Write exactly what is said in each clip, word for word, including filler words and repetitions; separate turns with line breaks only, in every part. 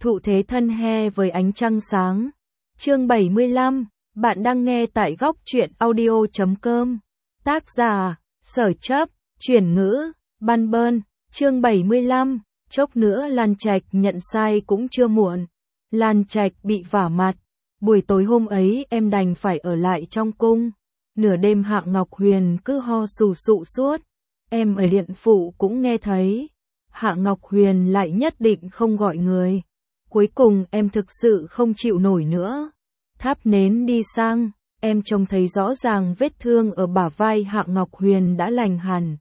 Thụ thế thân he với ánh trăng sáng. Chương bảy mươi lăm, bạn đang nghe tại góc truyện audio chấm com. Tác giả, Sở Chấp, chuyển ngữ, Ban Bơn. Chương bảy mươi lăm, chốc nữa Lan Trạch nhận sai cũng chưa muộn. Lan Trạch bị vả mặt. Buổi tối hôm ấy em đành phải ở lại trong cung. Nửa đêm Hạ Ngọc Huyền cứ ho sù sụ suốt. Em ở điện phụ cũng nghe thấy. Hạ Ngọc Huyền lại nhất định không gọi người. Cuối cùng em thực sự không chịu nổi nữa. Thắp nến đi sang, em trông thấy rõ ràng vết thương ở bả vai Hạ Ngọc Huyền đã lành hẳn.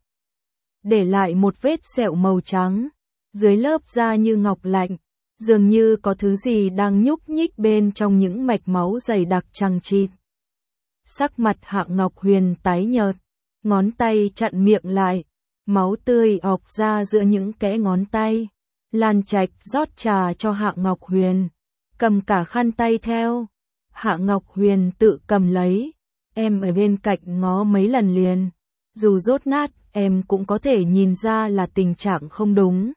Để lại một vết sẹo màu trắng, dưới lớp da như ngọc lạnh, dường như có thứ gì đang nhúc nhích bên trong những mạch máu dày đặc chằng chịt. Sắc mặt Hạ Ngọc Huyền tái nhợt, ngón tay chặn miệng lại, máu tươi ọc ra giữa những kẽ ngón tay. Lan Trạch rót trà cho Hạ Ngọc Huyền, cầm cả khăn tay theo. Hạ Ngọc Huyền tự cầm lấy, em ở bên cạnh ngó mấy lần liền. Dù rốt nát, em cũng có thể nhìn ra là tình trạng không đúng.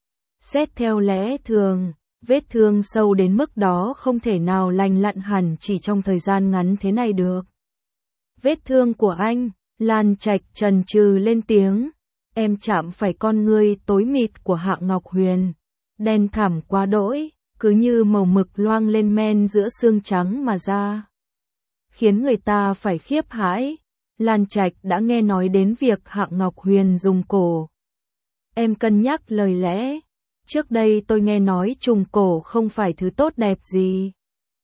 Xét theo lẽ thường, vết thương sâu đến mức đó không thể nào lành lặn hẳn chỉ trong thời gian ngắn thế này được. Vết thương của anh, Lan Trạch chần chừ lên tiếng. Em chạm phải con ngươi tối mịt của Hạ Ngọc Huyền, đen thẳm quá đỗi, cứ như màu mực loang lên men giữa xương trắng mà ra, khiến người ta phải khiếp hãi. Lan Trạch đã nghe nói đến việc Hạ Ngọc Huyền dùng cổ. Em cân nhắc lời lẽ, trước đây tôi nghe nói trùng cổ không phải thứ tốt đẹp gì.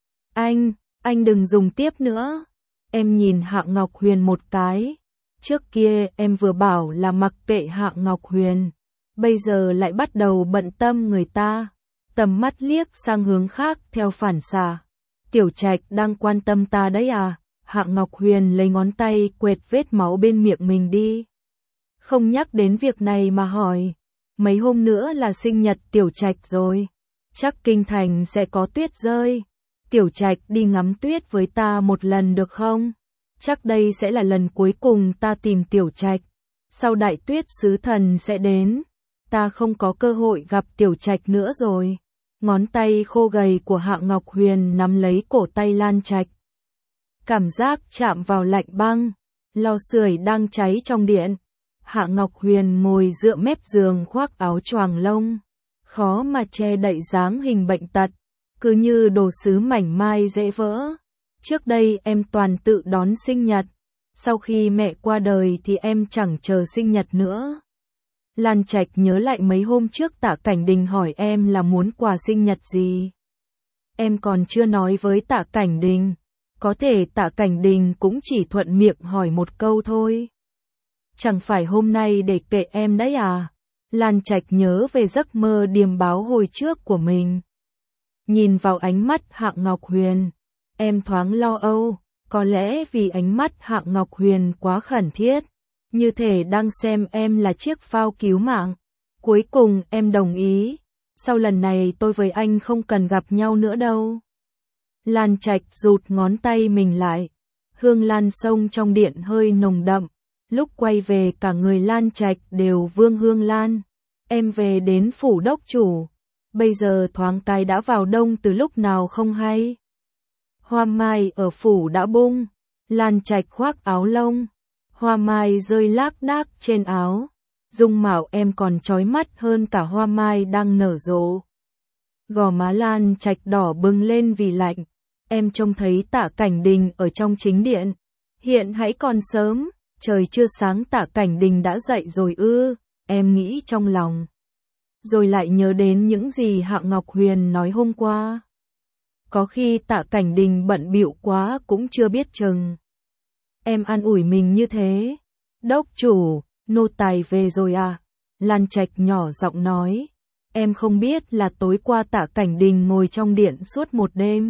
Anh, anh đừng dùng tiếp nữa. Em nhìn Hạ Ngọc Huyền một cái. Trước kia em vừa bảo là mặc kệ Hạ Ngọc Huyền, bây giờ lại bắt đầu bận tâm người ta. Tầm mắt liếc sang hướng khác theo phản xạ. Tiểu Trạch đang quan tâm ta đấy à? Hạ Ngọc Huyền lấy ngón tay quệt vết máu bên miệng mình đi. Không nhắc đến việc này mà hỏi. Mấy hôm nữa là sinh nhật Tiểu Trạch rồi. Chắc kinh thành sẽ có tuyết rơi. Tiểu Trạch đi ngắm tuyết với ta một lần được không? Chắc đây sẽ là lần cuối cùng ta tìm Tiểu Trạch. Sau đại tuyết sứ thần sẽ đến. Ta không có cơ hội gặp Tiểu Trạch nữa rồi. Ngón tay khô gầy của Hạ Ngọc Huyền nắm lấy cổ tay Lan Trạch. Cảm giác chạm vào lạnh băng. Lò sưởi đang cháy trong điện. Hạ Ngọc Huyền ngồi dựa mép giường khoác áo choàng lông. Khó mà che đậy dáng hình bệnh tật. Cứ như đồ sứ mảnh mai dễ vỡ. Trước đây em toàn tự đón sinh nhật. Sau khi mẹ qua đời thì em chẳng chờ sinh nhật nữa. Lan Trạch nhớ lại mấy hôm trước Tạ Cảnh Đình hỏi em là muốn quà sinh nhật gì. Em còn chưa nói với Tạ Cảnh Đình. Có thể Tạ Cảnh Đình cũng chỉ thuận miệng hỏi một câu thôi. Chẳng phải hôm nay để kệ em đấy à? Lan Trạch nhớ về giấc mơ điềm báo hồi trước của mình. Nhìn vào ánh mắt Hạ Ngọc Huyền, em thoáng lo âu, có lẽ vì ánh mắt Hạ Ngọc Huyền quá khẩn thiết, như thể đang xem em là chiếc phao cứu mạng. Cuối cùng em đồng ý, sau lần này tôi với anh không cần gặp nhau nữa đâu. Lan Trạch rụt ngón tay mình lại, hương lan sông trong điện hơi nồng đậm, lúc quay về cả người Lan Trạch đều vương hương lan. Em về đến phủ đốc chủ, bây giờ thoáng cái đã vào đông từ lúc nào không hay. Hoa mai ở phủ đã bung, Lan Trạch khoác áo lông, hoa mai rơi lác đác trên áo, dung mạo em còn chói mắt hơn cả hoa mai đang nở rộ. Gò má Lan Trạch đỏ bừng lên vì lạnh, em trông thấy Tạ Cảnh Đình ở trong chính điện. Hiện hãy còn sớm, trời chưa sáng Tạ Cảnh Đình đã dậy rồi ư, em nghĩ trong lòng. Rồi lại nhớ đến những gì Hạ Ngọc Huyền nói hôm qua. Có khi Tạ Cảnh Đình bận bịu quá cũng chưa biết chừng. Em an ủi mình như thế. Đốc chủ, nô tài về rồi à? Lan Trạch nhỏ giọng nói. Em không biết là tối qua Tạ Cảnh Đình ngồi trong điện suốt một đêm.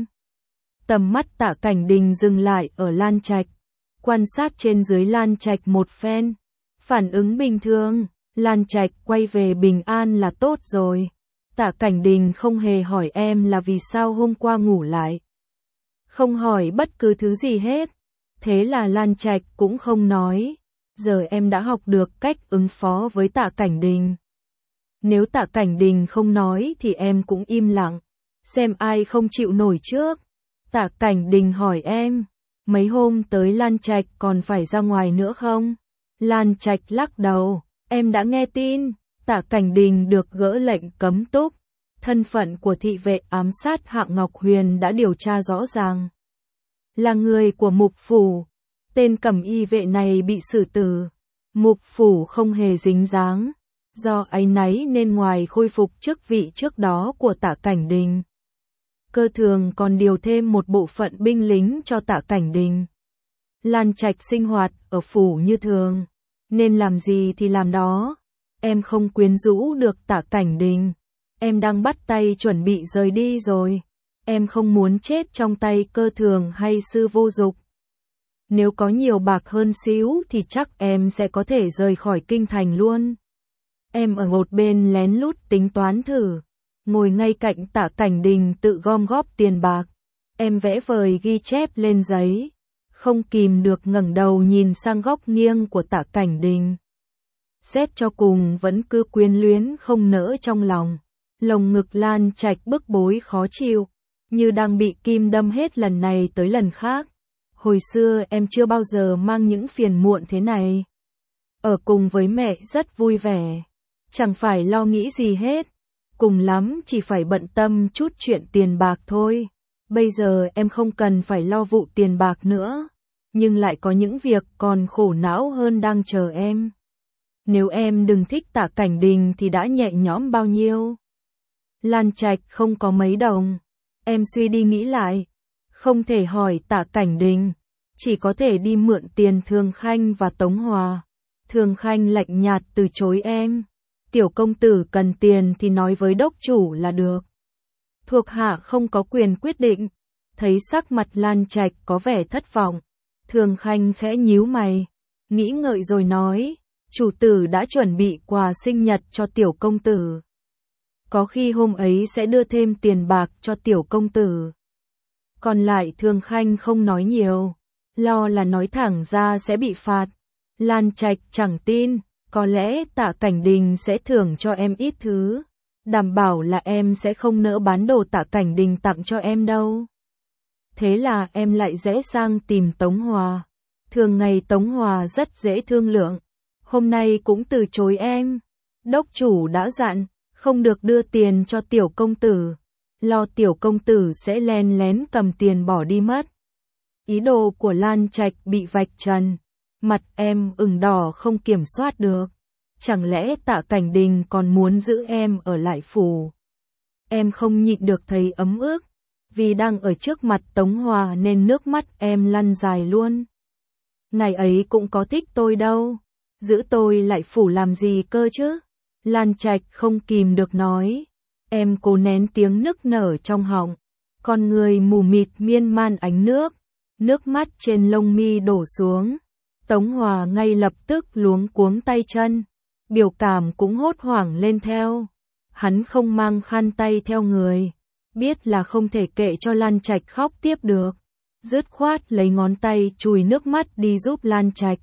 Tầm mắt Tạ Cảnh Đình dừng lại ở Lan Trạch. Quan sát trên dưới Lan Trạch một phen. Phản ứng bình thường, Lan Trạch quay về bình an là tốt rồi. Tạ Cảnh Đình không hề hỏi em là vì sao hôm qua ngủ lại. Không hỏi bất cứ thứ gì hết. Thế là Lan Trạch cũng không nói. Giờ em đã học được cách ứng phó với Tạ Cảnh Đình. Nếu Tạ Cảnh Đình không nói thì em cũng im lặng. xem ai không chịu nổi trước. Tạ Cảnh Đình hỏi em, mấy hôm tới Lan Trạch còn phải ra ngoài nữa không? Lan Trạch lắc đầu, em đã nghe tin, Tạ Cảnh Đình được gỡ lệnh cấm túc. Thân phận của thị vệ ám sát Hạng Ngọc Huyền đã điều tra rõ ràng. Là người của Mục Phủ, tên cẩm y vệ này bị xử tử. Mục Phủ không hề dính dáng, do áy náy nên ngoài khôi phục chức vị trước đó của Tạ Cảnh Đình, Cơ Thường còn điều thêm một bộ phận binh lính cho Tạ Cảnh Đình. Lan Trạch sinh hoạt ở phủ như thường, nên làm gì thì làm đó. Em không quyến rũ được Tạ Cảnh Đình, em đang bắt tay chuẩn bị rời đi rồi. Em không muốn chết trong tay Cơ Thường hay Sư Vô Dục. Nếu có nhiều bạc hơn xíu thì chắc em sẽ có thể rời khỏi kinh thành luôn. Em ở một bên lén lút tính toán thử, ngồi ngay cạnh Tạ Cảnh Đình tự gom góp tiền bạc. Em vẽ vời ghi chép lên giấy, không kìm được ngẩng đầu nhìn sang góc nghiêng của Tạ Cảnh Đình. Xét cho cùng vẫn cứ quyến luyến không nỡ trong lòng. Lồng ngực Lan Trạch bức bối khó chịu, như đang bị kim đâm hết lần này tới lần khác. Hồi xưa em chưa bao giờ mang những phiền muộn thế này. Ở cùng với mẹ rất vui vẻ, chẳng phải lo nghĩ gì hết. Cùng lắm chỉ phải bận tâm chút chuyện tiền bạc thôi. Bây giờ em không cần phải lo vụ tiền bạc nữa, nhưng lại có những việc còn khổ não hơn đang chờ em. Nếu em đừng thích Tạ Cảnh Đình thì đã nhẹ nhõm bao nhiêu. Lan Trạch không có mấy đồng. Em suy đi nghĩ lại, không thể hỏi Tạ Cảnh Đình, chỉ có thể đi mượn tiền Thường Khanh và Tống Hòa. Thường Khanh lạnh nhạt từ chối em. Tiểu công tử cần tiền thì nói với đốc chủ là được. Thuộc hạ không có quyền quyết định. Thấy sắc mặt Lan Trạch có vẻ thất vọng, Thường Khanh khẽ nhíu mày, nghĩ ngợi rồi nói, chủ tử đã chuẩn bị quà sinh nhật cho tiểu công tử. Có khi hôm ấy sẽ đưa thêm tiền bạc cho tiểu công tử. Còn lại Thường Khanh không nói nhiều, lo là nói thẳng ra sẽ bị phạt. Lan Trạch chẳng tin, có lẽ Tạ Cảnh Đình sẽ thưởng cho em ít thứ, đảm bảo là em sẽ không nỡ bán đồ Tạ Cảnh Đình tặng cho em đâu. Thế là em lại rẽ sang tìm Tống Hòa. Thường ngày Tống Hòa rất dễ thương lượng, hôm nay cũng từ chối em. Đốc chủ đã dặn, không được đưa tiền cho tiểu công tử, lo tiểu công tử sẽ len lén cầm tiền bỏ đi mất. Ý đồ của Lan Trạch bị vạch trần, mặt em ửng đỏ không kiểm soát được. Chẳng lẽ Tạ Cảnh Đình còn muốn giữ em ở lại phủ? Em không nhịn được thấy ấm ức, vì đang ở trước mặt Tống Hòa nên nước mắt em lăn dài luôn. Ngày ấy cũng có thích tôi đâu, giữ tôi lại phủ làm gì cơ chứ? Lan Trạch không kìm được nói. Em cố nén tiếng nức nở trong họng, con người mù mịt miên man ánh nước, nước mắt trên lông mi đổ xuống. Tống Hòa ngay lập tức luống cuống tay chân, biểu cảm cũng hốt hoảng lên theo. Hắn không mang khăn tay theo người, biết là không thể kệ cho Lan Trạch khóc tiếp được, dứt khoát lấy ngón tay chùi nước mắt đi giúp Lan Trạch.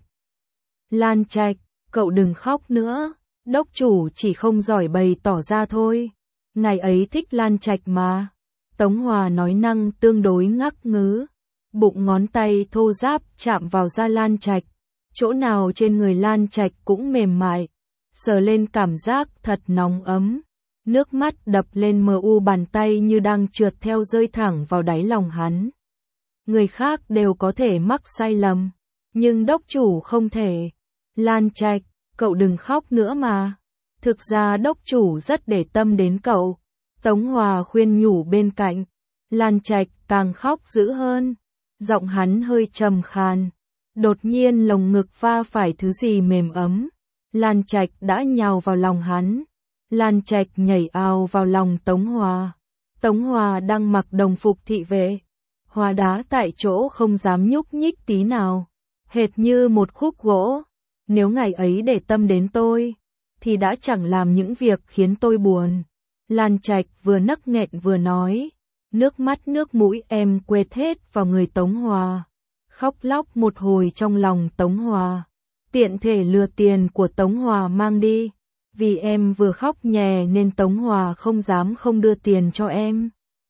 Lan Trạch, cậu đừng khóc nữa, đốc chủ chỉ không giỏi bày tỏ ra thôi. Ngày ấy thích Lan Trạch mà. Tống Hòa nói năng tương đối ngắc ngứ, bụng ngón tay thô ráp chạm vào da Lan Trạch, chỗ nào trên người Lan Trạch cũng mềm mại, sờ lên cảm giác thật nóng ấm. Nước mắt đập lên mờ u bàn tay như đang trượt theo rơi thẳng vào đáy lòng hắn. Người khác đều có thể mắc sai lầm, nhưng đốc chủ không thể. Lan Trạch, cậu đừng khóc nữa mà. Thực ra đốc chủ rất để tâm đến cậu. Tống Hòa khuyên nhủ bên cạnh. Lan Trạch càng khóc dữ hơn. Giọng hắn hơi trầm khàn. Đột nhiên lồng ngực va phải thứ gì mềm ấm. Lan Trạch đã nhào vào lòng hắn. Lan Trạch nhảy ào vào lòng Tống Hòa. Tống Hòa đang mặc đồng phục thị vệ. Hóa đá tại chỗ không dám nhúc nhích tí nào. Hệt như một khúc gỗ. Nếu ngày ấy để tâm đến tôi, thì đã chẳng làm những việc khiến tôi buồn. Lan Trạch vừa nấc nghẹn vừa nói. Nước mắt nước mũi em quệt hết vào người Tống Hòa. Khóc lóc một hồi trong lòng Tống Hòa. Tiện thể lừa tiền của Tống Hòa mang đi. Vì em vừa khóc nhè nên Tống Hòa không dám không đưa tiền cho em.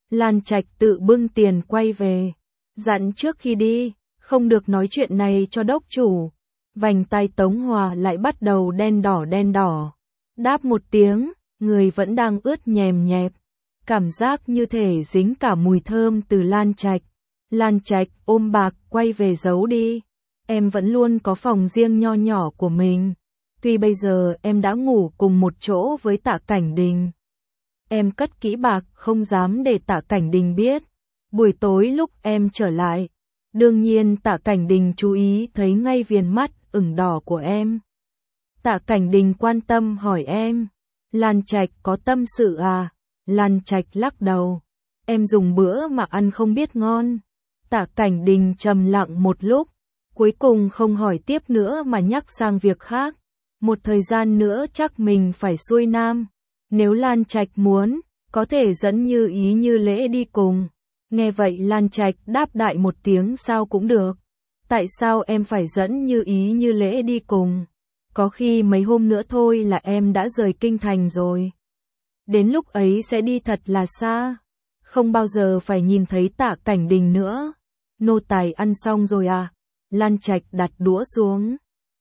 Lan Trạch tự bưng tiền quay về, dặn trước khi đi, không được nói chuyện này cho đốc chủ. Vành tai Tống Hòa lại bắt đầu đen đỏ đen đỏ. Đáp một tiếng, người vẫn đang ướt nhèm nhẹp. Cảm giác như thể dính cả mùi thơm từ Lan Trạch. Lan Trạch ôm bạc quay về giấu đi. Em vẫn luôn có phòng riêng nho nhỏ của mình. Tuy bây giờ em đã ngủ cùng một chỗ với Tạ Cảnh Đình. Em cất kỹ bạc không dám để Tạ Cảnh Đình biết. Buổi tối lúc em trở lại, đương nhiên Tạ Cảnh Đình chú ý thấy ngay viền mắt ửng đỏ của em. Tạ Cảnh Đình quan tâm hỏi em, Lan Trạch có tâm sự à? Lan Trạch lắc đầu, em dùng bữa mà ăn không biết ngon. Tạ Cảnh Đình trầm lặng một lúc, cuối cùng không hỏi tiếp nữa mà nhắc sang việc khác. Một thời gian nữa chắc mình phải xuôi nam. Nếu Lan Trạch muốn, có thể dẫn Như Ý Như Lễ đi cùng. Nghe vậy Lan Trạch đáp đại một tiếng sao cũng được. Tại sao em phải dẫn Như Ý Như Lễ đi cùng? Có khi mấy hôm nữa thôi là em đã rời kinh thành rồi. Đến lúc ấy sẽ đi thật là xa. Không bao giờ phải nhìn thấy Tạ Cảnh Đình nữa. Nô tài ăn xong rồi à? Lan Trạch đặt đũa xuống.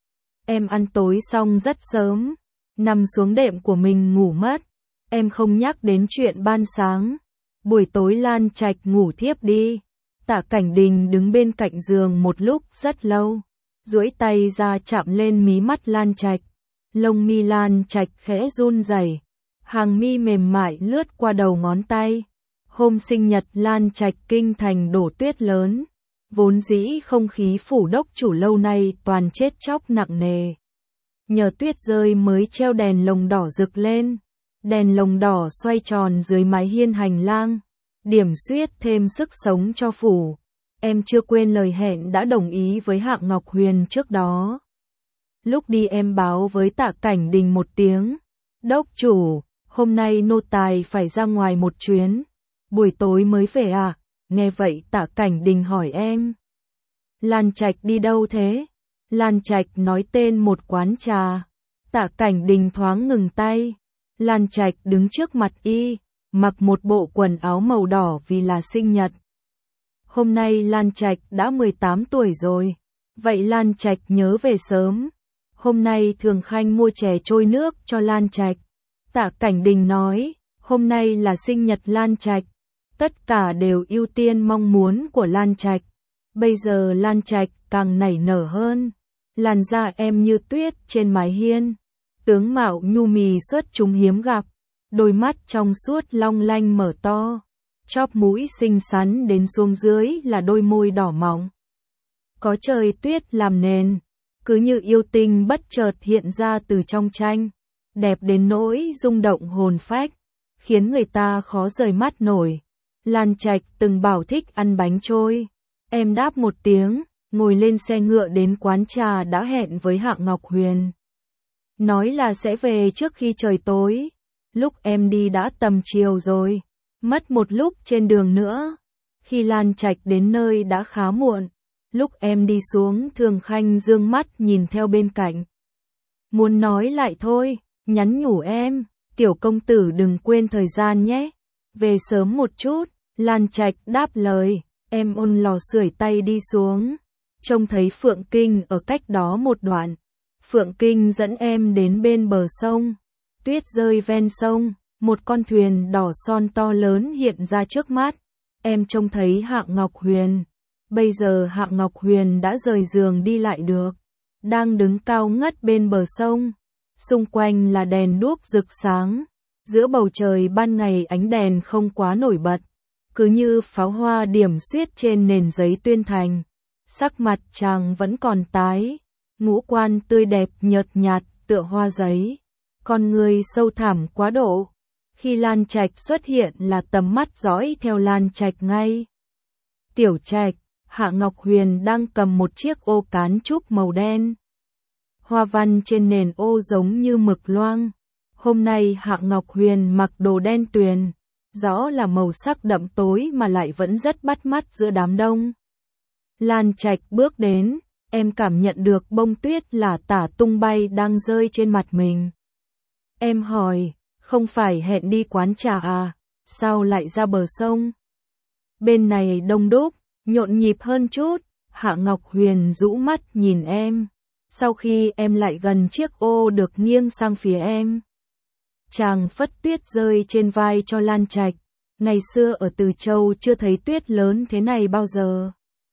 Em ăn tối xong rất sớm. Nằm xuống đệm của mình ngủ mất. Em không nhắc đến chuyện ban sáng. Buổi tối Lan Trạch ngủ thiếp đi. Tạ Cảnh Đình đứng bên cạnh giường một lúc rất lâu, duỗi tay ra chạm lên mí mắt Lan Trạch. Lông mi Lan Trạch khẽ run rẩy, hàng mi mềm mại lướt qua đầu ngón tay. Hôm sinh nhật Lan Trạch kinh thành đổ tuyết lớn, vốn dĩ không khí phủ đốc chủ lâu nay toàn chết chóc nặng nề. Nhờ tuyết rơi mới treo đèn lồng đỏ rực lên, đèn lồng đỏ xoay tròn dưới mái hiên hành lang, điểm xuyết thêm sức sống cho phủ. Em chưa quên lời hẹn đã đồng ý với Hạng Ngọc Huyền trước đó. Lúc đi em báo với Tạ Cảnh Đình một tiếng, đốc chủ, hôm nay nô tài phải ra ngoài một chuyến, buổi tối mới về à? Nghe vậy Tạ Cảnh Đình hỏi em, Lan Trạch đi đâu thế? Lan Trạch nói tên một quán trà. Tạ Cảnh Đình thoáng ngừng tay. Lan Trạch đứng trước mặt y, mặc một bộ quần áo màu đỏ vì là sinh nhật. Hôm nay Lan Trạch đã mười tám tuổi rồi. Vậy Lan Trạch nhớ về sớm. Hôm nay Thường Khanh mua chè trôi nước cho Lan Trạch. Tạ Cảnh Đình nói, hôm nay là sinh nhật Lan Trạch. Tất cả đều ưu tiên mong muốn của Lan Trạch. Bây giờ Lan Trạch càng nảy nở hơn. Làn da em như tuyết trên mái hiên. Tướng mạo nhu mì xuất chúng hiếm gặp. Đôi mắt trong suốt long lanh mở to. Chóp mũi xinh xắn đến xuống dưới là đôi môi đỏ mọng. Có trời tuyết làm nền. Cứ như yêu tinh bất chợt hiện ra từ trong tranh. Đẹp đến nỗi rung động hồn phách. Khiến người ta khó rời mắt nổi. Lan Trạch từng bảo thích ăn bánh trôi. Em đáp một tiếng, ngồi lên xe ngựa đến quán trà đã hẹn với Hạng Ngọc Huyền. Nói là sẽ về trước khi trời tối. Lúc em đi đã tầm chiều rồi. Mất một lúc trên đường nữa. Khi Lan Trạch đến nơi đã khá muộn. Lúc em đi xuống Thường Khanh dương mắt nhìn theo bên cạnh. Muốn nói lại thôi, nhắn nhủ em, tiểu công tử đừng quên thời gian nhé. Về sớm một chút, Lan Trạch đáp lời, em ôn lò sưởi tay đi xuống. Trông thấy Phượng Kinh ở cách đó một đoạn. Phượng Kinh dẫn em đến bên bờ sông. Tuyết rơi ven sông, một con thuyền đỏ son to lớn hiện ra trước mắt. Em trông thấy Hạng Ngọc Huyền. Bây giờ Hạng Ngọc Huyền đã rời giường đi lại được. Đang đứng cao ngất bên bờ sông. Xung quanh là đèn đuốc rực sáng. Giữa bầu trời ban ngày ánh đèn không quá nổi bật. Cứ như pháo hoa điểm xuyết trên nền giấy tuyên thành. Sắc mặt chàng vẫn còn tái. Ngũ quan tươi đẹp nhợt nhạt tựa hoa giấy. Con người sâu thẳm quá độ. Khi Lan Trạch xuất hiện là tầm mắt dõi theo Lan Trạch ngay. Tiểu Trạch, Hạng Ngọc Huyền đang cầm một chiếc ô cán trúc màu đen. Hoa văn trên nền ô giống như mực loang. Hôm nay Hạng Ngọc Huyền mặc đồ đen tuyền. Rõ là màu sắc đậm tối mà lại vẫn rất bắt mắt giữa đám đông. Lan Trạch bước đến, em cảm nhận được bông tuyết lả tả tung bay đang rơi trên mặt mình. Em hỏi, không phải hẹn đi quán trà à? sao lại ra bờ sông? Bên này đông đúc, nhộn nhịp hơn chút. Hạ Ngọc Huyền rũ mắt nhìn em. Sau khi em lại gần chiếc ô được nghiêng sang phía em. Chàng phất tuyết rơi trên vai cho Lan Trạch. Ngày xưa ở Từ Châu chưa thấy tuyết lớn thế này bao giờ.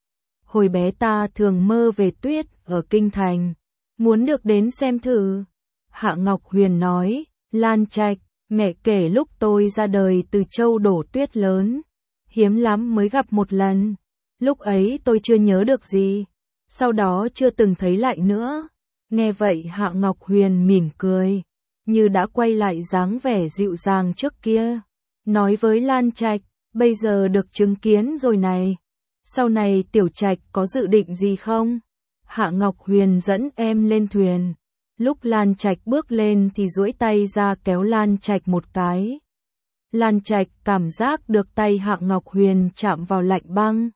Hồi bé ta thường mơ về tuyết ở Kinh Thành. Muốn được đến xem thử. Hạ Ngọc Huyền nói, Lan Trạch, mẹ kể lúc tôi ra đời Từ Châu đổ tuyết lớn. Hiếm lắm mới gặp một lần. Lúc ấy tôi chưa nhớ được gì. Sau đó chưa từng thấy lại nữa. Nghe vậy Hạ Ngọc Huyền mỉm cười. Như đã quay lại dáng vẻ dịu dàng trước kia. Nói với Lan Trạch, bây giờ được chứng kiến rồi này. Sau này Tiểu Trạch có dự định gì không? Hạ Ngọc Huyền dẫn em lên thuyền. Lúc Lan Trạch bước lên thì duỗi tay ra kéo Lan Trạch một cái. Lan Trạch cảm giác được tay Hạ Ngọc Huyền chạm vào lạnh băng.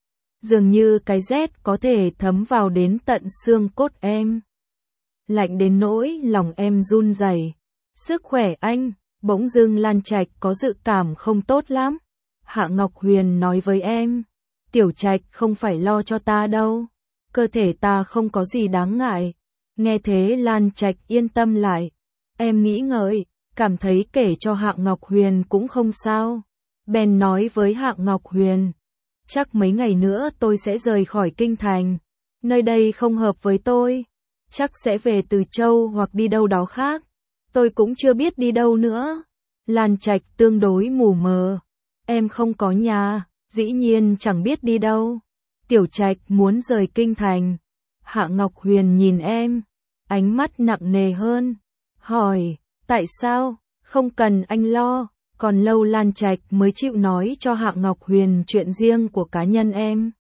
Dường như cái rét có thể thấm vào đến tận xương cốt em. Lạnh đến nỗi lòng em run rẩy. Sức khỏe anh, bỗng dưng Lan Trạch có dự cảm không tốt lắm. Hạ Ngọc Huyền nói với em, Tiểu Trạch không phải lo cho ta đâu. Cơ thể ta không có gì đáng ngại. Nghe thế Lan Trạch yên tâm lại. Em nghĩ ngợi, cảm thấy kể cho Hạ Ngọc Huyền cũng không sao. Bèn nói với Hạ Ngọc Huyền, chắc mấy ngày nữa tôi sẽ rời khỏi Kinh Thành. Nơi đây không hợp với tôi. Chắc sẽ về Từ Châu hoặc đi đâu đó khác. Tôi cũng chưa biết đi đâu nữa. Lan Trạch tương đối mù mờ. Em không có nhà, dĩ nhiên chẳng biết đi đâu. Tiểu Trạch muốn rời Kinh Thành. Hạ Ngọc Huyền nhìn em, ánh mắt nặng nề hơn. Hỏi, tại sao? Không cần anh lo. Còn lâu Lan Trạch mới chịu nói cho Hạ Ngọc Huyền chuyện riêng của cá nhân em.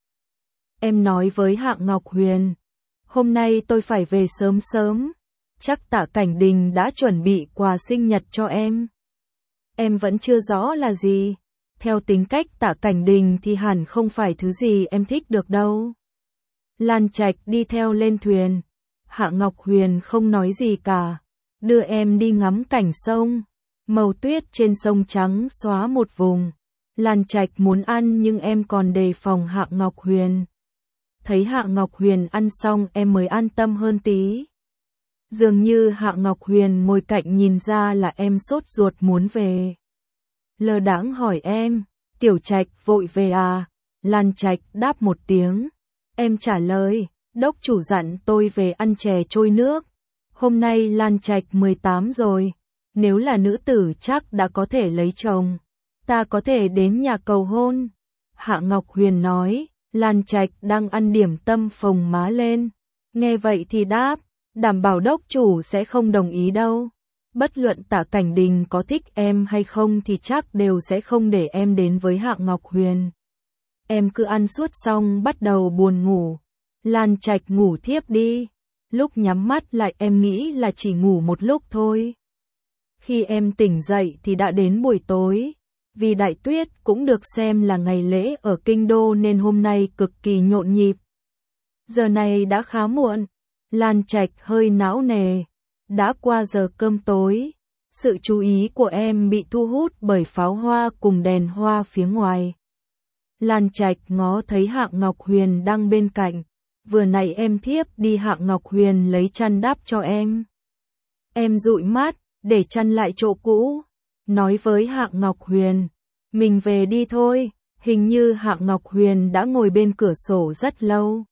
Em nói với Hạ Ngọc Huyền, hôm nay tôi phải về sớm sớm. Chắc Tạ Cảnh Đình đã chuẩn bị quà sinh nhật cho em. Em vẫn chưa rõ là gì. Theo tính cách Tạ Cảnh Đình thì hẳn không phải thứ gì em thích được đâu. Lan Trạch đi theo lên thuyền. Hạ Ngọc Huyền không nói gì cả. Đưa em đi ngắm cảnh sông. Màu tuyết trên sông trắng xóa một vùng. Lan Trạch muốn ăn nhưng em còn đề phòng Hạ Ngọc Huyền. Thấy Hạ Ngọc Huyền ăn xong em mới an tâm hơn tí. Dường như Hạ Ngọc Huyền ngồi cạnh nhìn ra là em sốt ruột muốn về. Lơ đãng hỏi em, Tiểu Trạch vội về à? Lan Trạch đáp một tiếng. Em trả lời, đốc chủ dặn tôi về ăn chè trôi nước. Hôm nay Lan Trạch mười tám rồi. Nếu là nữ tử chắc đã có thể lấy chồng. Ta có thể đến nhà cầu hôn. Hạ Ngọc Huyền nói, Lan Trạch đang ăn điểm tâm phồng má lên. Nghe vậy thì đáp, đảm bảo đốc chủ sẽ không đồng ý đâu. Bất luận Tạ Cảnh Đình có thích em hay không thì chắc đều sẽ không để em đến với Hạ Ngọc Huyền. Em cứ ăn suốt xong bắt đầu buồn ngủ. Lan Trạch ngủ thiếp đi. Lúc nhắm mắt lại em nghĩ là chỉ ngủ một lúc thôi. Khi em tỉnh dậy thì đã đến buổi tối. Vì Đại Tuyết cũng được xem là ngày lễ ở Kinh Đô nên hôm nay cực kỳ nhộn nhịp. Giờ này đã khá muộn. Lan Trạch hơi não nề. Đã qua giờ cơm tối. Sự chú ý của em bị thu hút bởi pháo hoa cùng đèn hoa phía ngoài. Lan Trạch ngó thấy Hạ Ngọc Huyền đang bên cạnh. Vừa nãy em thiếp đi Hạ Ngọc Huyền lấy chăn đắp cho em. Em dụi mắt, để chăn lại chỗ cũ. Nói với Hạ Ngọc Huyền, mình về đi thôi. Hình như Hạ Ngọc Huyền đã ngồi bên cửa sổ rất lâu.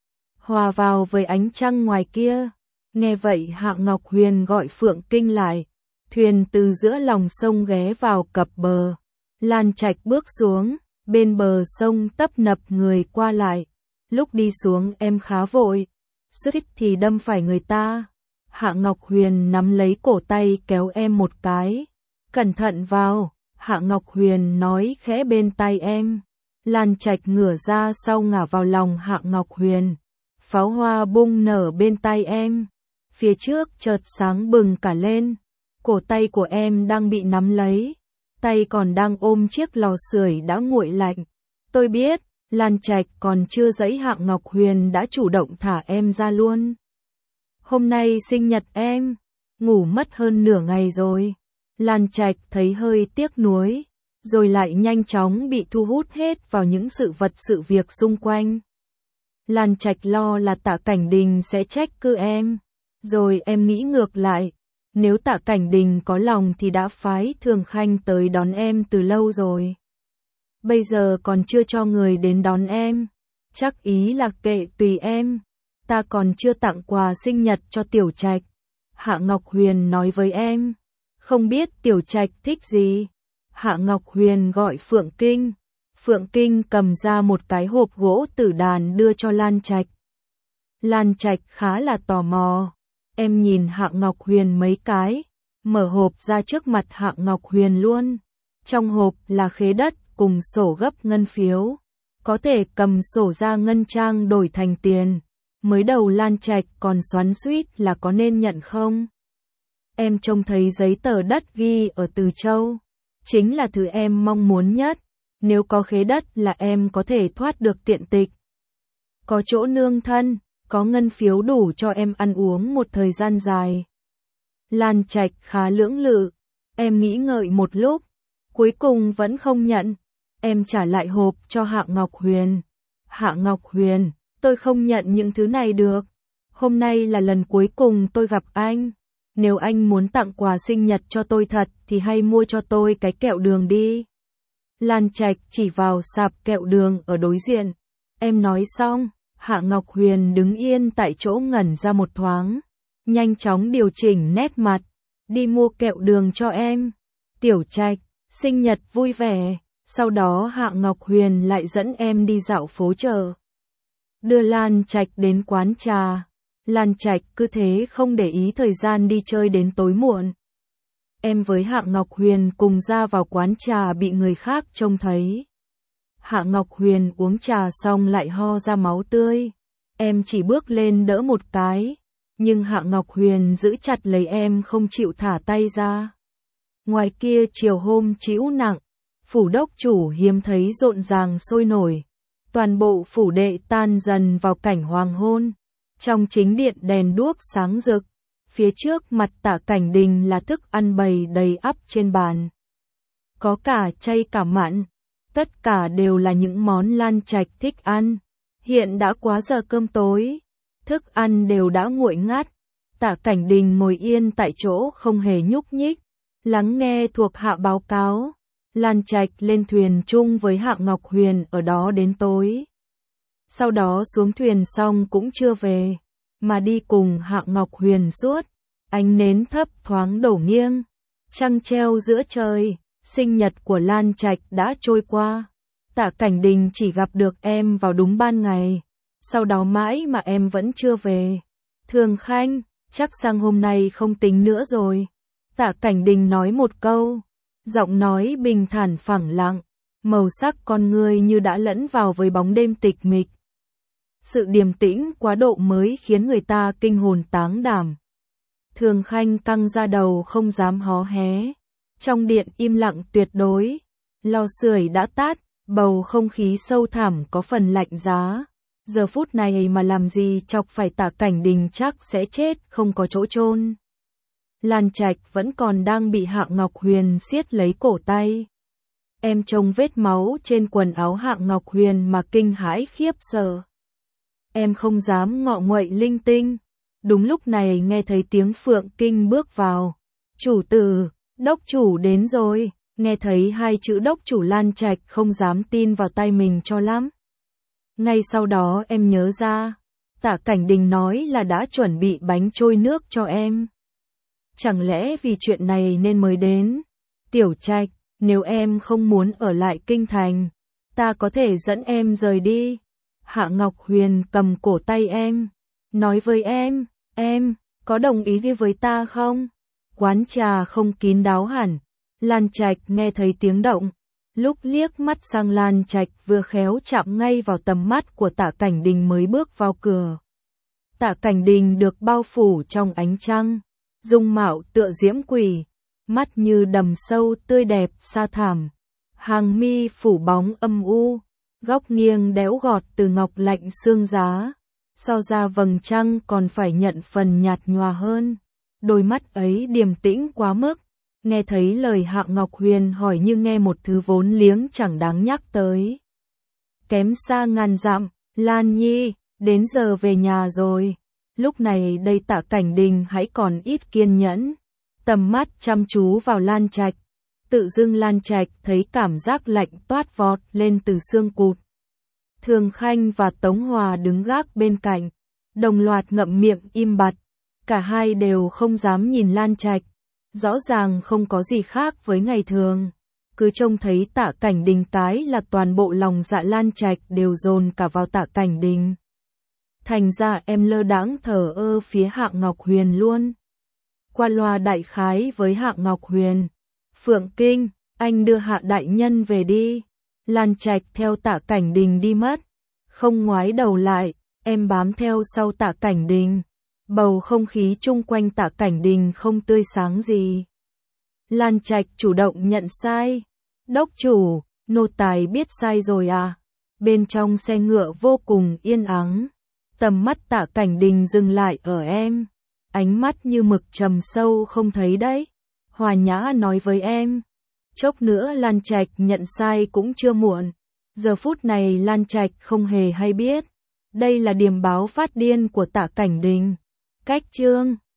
Hòa vào với ánh trăng ngoài kia. Nghe vậy Hạ Ngọc Huyền gọi Phượng Kinh lại. Thuyền từ giữa lòng sông ghé vào cập bờ. Lan Trạch bước xuống, bên bờ sông tấp nập người qua lại. Lúc đi xuống em khá vội, suýt thì đâm phải người ta. Hạ Ngọc Huyền nắm lấy cổ tay kéo em một cái. Cẩn thận vào, Hạ Ngọc Huyền nói khẽ bên tai em. Lan Trạch ngửa ra sau ngả vào lòng Hạ Ngọc Huyền. Pháo hoa bung nở bên tai em. Phía trước chợt sáng bừng cả lên. Cổ tay của em đang bị nắm lấy. Tay còn đang ôm chiếc lò sưởi đã nguội lạnh. Tôi biết, Lan Trạch còn chưa dẫy Hạ Ngọc Huyền đã chủ động thả em ra luôn. Hôm nay sinh nhật em, ngủ mất hơn nửa ngày rồi. Lan Trạch thấy hơi tiếc nuối. rồi lại nhanh chóng bị thu hút hết vào những sự vật sự việc xung quanh. Lan Trạch lo là Tạ Cảnh Đình sẽ trách cứ em, rồi em nghĩ ngược lại, nếu Tạ Cảnh Đình có lòng thì đã phái Thường Khanh tới đón em từ lâu rồi. Bây giờ còn chưa cho người đến đón em, chắc ý là kệ tùy em, ta còn chưa tặng quà sinh nhật cho Tiểu Trạch. Hạ Ngọc Huyền nói với em, không biết Tiểu Trạch thích gì. Hạ Ngọc Huyền gọi Phượng Kinh. Phượng Kinh cầm ra một cái hộp gỗ tử đàn đưa cho Lan Trạch. Lan Trạch khá là tò mò. Em nhìn Hạ Ngọc Huyền mấy cái, mở hộp ra trước mặt Hạ Ngọc Huyền luôn. Trong hộp là khế đất cùng sổ gấp ngân phiếu. Có thể cầm sổ ra ngân trang đổi thành tiền. Mới đầu Lan Trạch còn xoắn xuýt là có nên nhận không. Em trông thấy giấy tờ đất ghi ở Từ Châu. Chính là thứ em mong muốn nhất. Nếu có khế đất là em có thể thoát được tiện tịch. Có chỗ nương thân, có ngân phiếu đủ cho em ăn uống một thời gian dài. Lan Trạch khá lưỡng lự. Em nghĩ ngợi một lúc. Cuối cùng vẫn không nhận. Em trả lại hộp cho Hạ Ngọc Huyền. Hạ Ngọc Huyền, tôi không nhận những thứ này được. Hôm nay là lần cuối cùng tôi gặp anh. Nếu anh muốn tặng quà sinh nhật cho tôi thật thì hay mua cho tôi cái kẹo đường đi. Lan Trạch chỉ vào sạp kẹo đường ở đối diện. Em nói xong, Hạ Ngọc Huyền đứng yên tại chỗ ngẩn ra một thoáng. Nhanh chóng điều chỉnh nét mặt. Đi mua kẹo đường cho em. Tiểu Trạch, sinh nhật vui vẻ. Sau đó Hạ Ngọc Huyền lại dẫn em đi dạo phố chợ. Đưa Lan Trạch đến quán trà. Lan Trạch cứ thế không để ý thời gian đi chơi đến tối muộn. Em với Hạ Ngọc Huyền cùng ra vào quán trà bị người khác trông thấy. Hạ Ngọc Huyền uống trà xong lại ho ra máu tươi. Em chỉ bước lên đỡ một cái. Nhưng Hạ Ngọc Huyền giữ chặt lấy em không chịu thả tay ra. Ngoài kia chiều hôm trĩu nặng. Phủ đốc chủ hiếm thấy rộn ràng sôi nổi. Toàn bộ phủ đệ tan dần vào cảnh hoàng hôn. Trong chính điện đèn đuốc sáng rực. Phía trước mặt Tạ Cảnh Đình là thức ăn bày đầy ắp trên bàn. Có cả chay cả mặn. Tất cả đều là những món Lan Trạch thích ăn. Hiện đã quá giờ cơm tối. Thức ăn đều đã nguội ngắt. Tạ Cảnh Đình ngồi yên tại chỗ không hề nhúc nhích. Lắng nghe thuộc hạ báo cáo. Lan Trạch lên thuyền chung với Hạ Ngọc Huyền ở đó đến tối. Sau đó xuống thuyền xong cũng chưa về, mà đi cùng Hạ Ngọc Huyền suốt. Ánh nến thấp thoáng đổ nghiêng, trăng treo giữa trời, sinh nhật của Lan Trạch đã trôi qua. Tạ Cảnh Đình chỉ gặp được em vào đúng ban ngày, sau đó mãi mà em vẫn chưa về. Thường Khanh, chắc sang hôm nay không tính nữa rồi. Tạ Cảnh Đình nói một câu, giọng nói bình thản phẳng lặng, màu sắc con người như đã lẫn vào với bóng đêm tịch mịch. Sự điềm tĩnh quá độ mới khiến người ta kinh hồn táng đảm. Thường Khanh căng ra đầu không dám hó hé. Trong điện im lặng tuyệt đối. Lò sưởi đã tắt, bầu không khí sâu thẳm có phần lạnh giá. Giờ phút này mà làm gì chọc phải Tạ Cảnh Đình chắc sẽ chết không có chỗ chôn. Lan Trạch vẫn còn đang bị Hạ Ngọc Huyền siết lấy cổ tay. Em trông vết máu trên quần áo Hạ Ngọc Huyền mà kinh hãi khiếp sợ. Em không dám ngọ nguậy linh tinh. Đúng lúc này nghe thấy tiếng Phượng Kinh bước vào. Chủ tử, đốc chủ đến rồi. Nghe thấy hai chữ đốc chủ Lan Trạch không dám tin vào tay mình cho lắm. Ngay sau đó em nhớ ra. Tạ Cảnh Đình nói là đã chuẩn bị bánh trôi nước cho em. Chẳng lẽ vì chuyện này nên mới đến? Tiểu Trạch, nếu em không muốn ở lại kinh thành, ta có thể dẫn em rời đi. Hạ Ngọc Huyền cầm cổ tay em, nói với em, em, có đồng ý đi với ta không? Quán trà không kín đáo hẳn. Lan Trạch nghe thấy tiếng động, lúc liếc mắt sang Lan Trạch vừa khéo chạm ngay vào tầm mắt của Tạ Cảnh Đình mới bước vào cửa. Tạ Cảnh Đình được bao phủ trong ánh trăng, dung mạo tựa diễm quỷ, mắt như đầm sâu tươi đẹp sa thảm, hàng mi phủ bóng âm u, góc nghiêng đẽo gọt từ ngọc lạnh xương giá, so ra vầng trăng còn phải nhận phần nhạt nhòa hơn. Đôi mắt ấy điềm tĩnh quá mức, Nghe thấy lời Hạ Ngọc Huyền hỏi như nghe một thứ vốn liếng chẳng đáng nhắc tới. Kém xa ngàn dặm, Lan Nhi, đến giờ về nhà rồi. Lúc này đây Tạ Cảnh Đình hãy còn ít kiên nhẫn. Tầm mắt chăm chú vào Lan Trạch. Tự dưng Lan Trạch thấy cảm giác lạnh toát vọt lên từ xương cụt. Thường Khanh và Tống Hòa đứng gác bên cạnh, đồng loạt ngậm miệng im bặt. Cả hai đều không dám nhìn Lan Trạch. Rõ ràng không có gì khác với ngày thường. Cứ trông thấy Tạ Cảnh Đình cái là toàn bộ lòng dạ Lan Trạch đều dồn cả vào Tạ Cảnh Đình. Thành ra em lơ đãng thờ ơ phía Hạ Ngọc Huyền luôn. Qua loa đại khái với Hạ Ngọc Huyền. Phượng Kinh, anh đưa Hạ đại nhân về đi. Lan Trạch theo Tạ Cảnh Đình đi mất. Không ngoái đầu lại, em bám theo sau Tạ Cảnh Đình. Bầu không khí chung quanh Tạ Cảnh Đình không tươi sáng gì. Lan Trạch chủ động nhận sai. Đốc chủ, nô tài biết sai rồi à. Bên trong xe ngựa vô cùng yên ắng. Tầm mắt Tạ Cảnh Đình dừng lại ở em. Ánh mắt như mực trầm sâu không thấy đấy. Hòa nhã nói với em. Chốc nữa Lan Trạch nhận sai cũng chưa muộn. Giờ phút này Lan Trạch không hề hay biết. Đây là điềm báo phát điên của Tạ Cảnh Đình. Cách chương